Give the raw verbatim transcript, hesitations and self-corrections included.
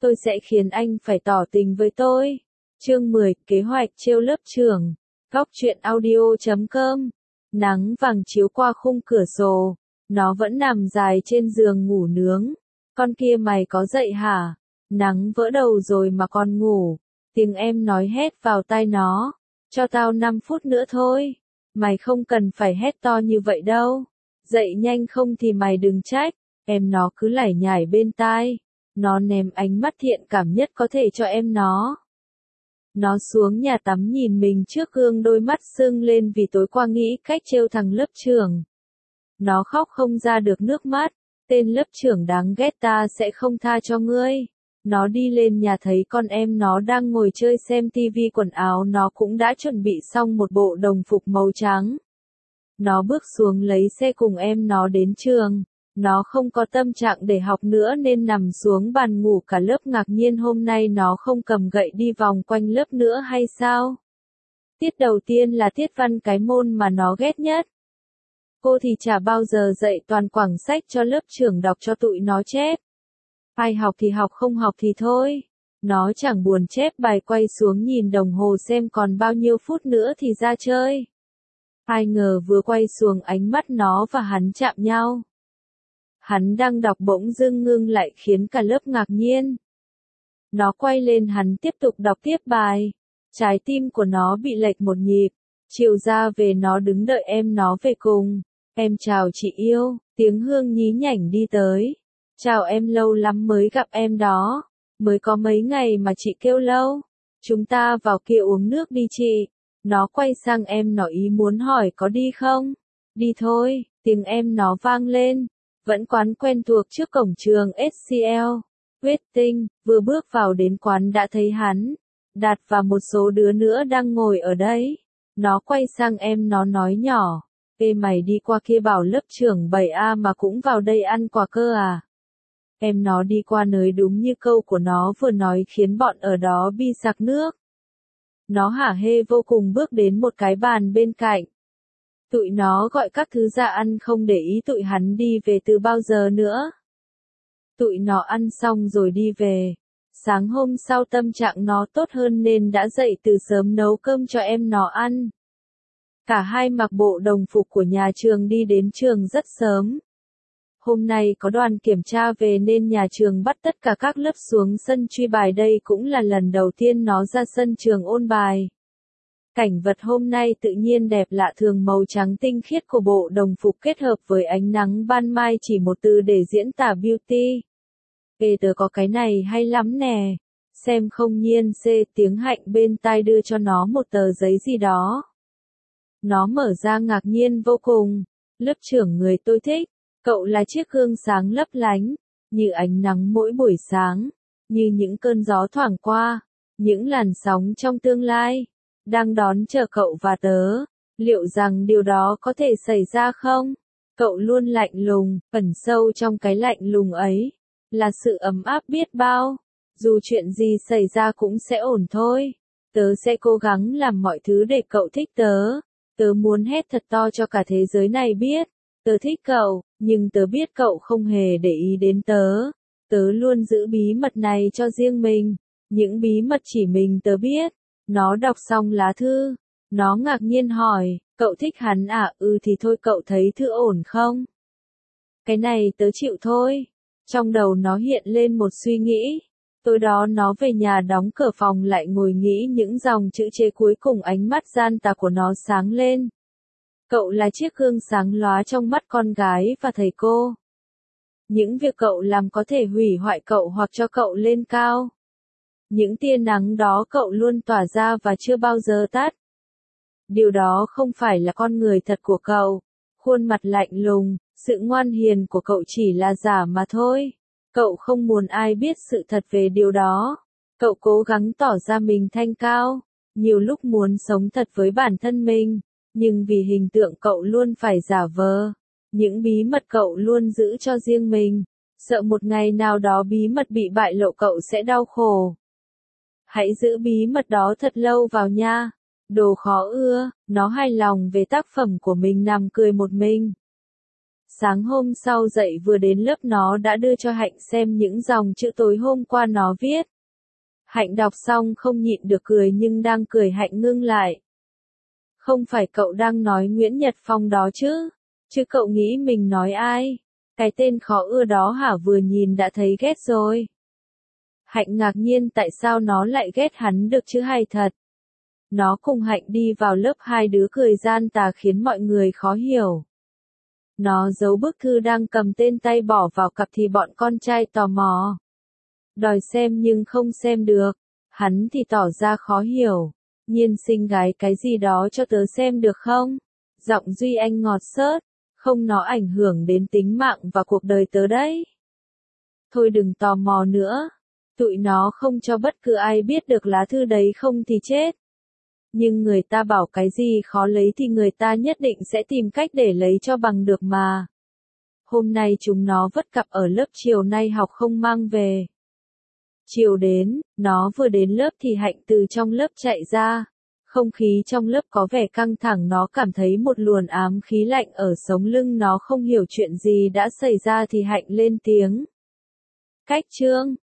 tôi sẽ khiến anh phải tỏ tình với tôi. Chương mười, kế hoạch trêu lớp trưởng. Góc truyện audio chấm com. Nắng vàng chiếu qua khung cửa sổ. Nó vẫn nằm dài trên giường ngủ nướng. Con kia mày có dậy hả? Nắng vỡ đầu rồi mà còn ngủ. Tiếng em nói hét vào tai nó. Cho tao năm phút nữa thôi. Mày không cần phải hét to như vậy đâu. Dậy nhanh không thì mày đừng trách. Em nó cứ lải nhải bên tai. Nó ném ánh mắt thiện cảm nhất có thể cho em nó. Nó xuống nhà tắm nhìn mình trước gương, đôi mắt sưng lên vì tối qua nghĩ cách trêu thằng lớp trưởng. Nó khóc không ra được nước mắt. Tên lớp trưởng đáng ghét, ta sẽ không tha cho ngươi. Nó đi lên nhà thấy con em nó đang ngồi chơi xem tivi, quần áo nó cũng đã chuẩn bị xong một bộ đồng phục màu trắng. Nó bước xuống lấy xe cùng em nó đến trường. Nó không có tâm trạng để học nữa nên nằm xuống bàn ngủ. Cả lớp ngạc nhiên, hôm nay nó không cầm gậy đi vòng quanh lớp nữa hay sao? Tiết đầu tiên là tiết văn, cái môn mà nó ghét nhất. Cô thì chả bao giờ dạy, toàn quẳng sách cho lớp trưởng đọc cho tụi nó chép. Ai học thì học, không học thì thôi. Nó chẳng buồn chép bài, quay xuống nhìn đồng hồ xem còn bao nhiêu phút nữa thì ra chơi. Ai ngờ vừa quay xuống ánh mắt nó và hắn chạm nhau. Hắn đang đọc bỗng dưng ngưng lại khiến cả lớp ngạc nhiên. Nó quay lên, hắn tiếp tục đọc tiếp bài. Trái tim của nó bị lệch một nhịp. Chiều ra về nó đứng đợi em nó về cùng. Em chào chị yêu, tiếng Hương nhí nhảnh đi tới. Chào em, lâu lắm mới gặp em đó. Mới có mấy ngày mà chị kêu lâu. Chúng ta vào kia uống nước đi chị. Nó quay sang em nó, ý muốn hỏi có đi không? Đi thôi, tiếng em nó vang lên. Vẫn quán quen thuộc trước cổng trường ét xê lờ. Waiting, vừa bước vào đến quán đã thấy hắn, Đạt và một số đứa nữa đang ngồi ở đấy. Nó quay sang em nó nói nhỏ. Ê, mày đi qua kia bảo lớp trưởng bảy A mà cũng vào đây ăn quà cơ à? Em nó đi qua nơi đúng như câu của nó vừa nói khiến bọn ở đó bi sặc nước. Nó hả hê vô cùng bước đến một cái bàn bên cạnh. Tụi nó gọi các thứ ra ăn, không để ý tụi hắn đi về từ bao giờ nữa. Tụi nó ăn xong rồi đi về. Sáng hôm sau tâm trạng nó tốt hơn nên đã dậy từ sớm nấu cơm cho em nó ăn. Cả hai mặc bộ đồng phục của nhà trường đi đến trường rất sớm. Hôm nay có đoàn kiểm tra về nên nhà trường bắt tất cả các lớp xuống sân truy bài, đây cũng là lần đầu tiên nó ra sân trường ôn bài. Cảnh vật hôm nay tự nhiên đẹp lạ thường, màu trắng tinh khiết của bộ đồng phục kết hợp với ánh nắng ban mai, chỉ một từ để diễn tả beauty. Ê, tớ có cái này hay lắm nè. Xem không. Nhiên C, tiếng Hạnh bên tai đưa cho nó một tờ giấy gì đó. Nó mở ra ngạc nhiên vô cùng. Lớp trưởng người tôi thích. Cậu là chiếc gương sáng lấp lánh, như ánh nắng mỗi buổi sáng, như những cơn gió thoảng qua, những làn sóng trong tương lai, đang đón chờ cậu và tớ. Liệu rằng điều đó có thể xảy ra không? Cậu luôn lạnh lùng, ẩn sâu trong cái lạnh lùng ấy, là sự ấm áp biết bao. Dù chuyện gì xảy ra cũng sẽ ổn thôi. Tớ sẽ cố gắng làm mọi thứ để cậu thích tớ. Tớ muốn hét thật to cho cả thế giới này biết. Tớ thích cậu, nhưng tớ biết cậu không hề để ý đến tớ. Tớ luôn giữ bí mật này cho riêng mình. Những bí mật chỉ mình tớ biết. Nó đọc xong lá thư. Nó ngạc nhiên hỏi, cậu thích hắn à? Ừ thì thôi, cậu thấy thư ổn không? Cái này tớ chịu thôi. Trong đầu nó hiện lên một suy nghĩ. Tối đó nó về nhà đóng cửa phòng lại, ngồi nghĩ những dòng chữ chế cuối cùng, ánh mắt gian tà của nó sáng lên. Cậu là chiếc gương sáng lóa trong mắt con gái và thầy cô. Những việc cậu làm có thể hủy hoại cậu hoặc cho cậu lên cao. Những tia nắng đó cậu luôn tỏa ra và chưa bao giờ tắt. Điều đó không phải là con người thật của cậu. Khuôn mặt lạnh lùng, sự ngoan hiền của cậu chỉ là giả mà thôi. Cậu không muốn ai biết sự thật về điều đó. Cậu cố gắng tỏ ra mình thanh cao. Nhiều lúc muốn sống thật với bản thân mình. Nhưng vì hình tượng cậu luôn phải giả vờ. Những bí mật cậu luôn giữ cho riêng mình. Sợ một ngày nào đó bí mật bị bại lộ, cậu sẽ đau khổ. Hãy giữ bí mật đó thật lâu vào nha. Đồ khó ưa. Nó hài lòng về tác phẩm của mình, nằm cười một mình. Sáng hôm sau dậy vừa đến lớp nó đã đưa cho Hạnh xem những dòng chữ tối hôm qua nó viết. Hạnh đọc xong không nhịn được cười nhưng đang cười Hạnh ngưng lại. Không phải cậu đang nói Nguyễn Nhật Phong đó chứ? Chứ cậu nghĩ mình nói ai? Cái tên khó ưa đó hả, vừa nhìn đã thấy ghét rồi. Hạnh ngạc nhiên tại sao nó lại ghét hắn được chứ, hay thật. Nó cùng Hạnh đi vào lớp, hai đứa cười gian tà khiến mọi người khó hiểu. Nó giấu bức thư đang cầm tên tay bỏ vào cặp thì bọn con trai tò mò. Đòi xem nhưng không xem được. Hắn thì tỏ ra khó hiểu. Nhiên xinh gái cái gì đó cho tớ xem được không? Giọng Duy Anh ngọt xớt. Không, nó ảnh hưởng đến tính mạng và cuộc đời tớ đấy. Thôi đừng tò mò nữa. Tụi nó không cho bất cứ ai biết được lá thư đấy không thì chết. Nhưng người ta bảo cái gì khó lấy thì người ta nhất định sẽ tìm cách để lấy cho bằng được mà. Hôm nay chúng nó vất cặp ở lớp, chiều nay học không mang về. Chiều đến, nó vừa đến lớp thì Hạnh từ trong lớp chạy ra. Không khí trong lớp có vẻ căng thẳng, nó cảm thấy một luồn ám khí lạnh ở sống lưng, nó không hiểu chuyện gì đã xảy ra thì Hạnh lên tiếng. Cách chương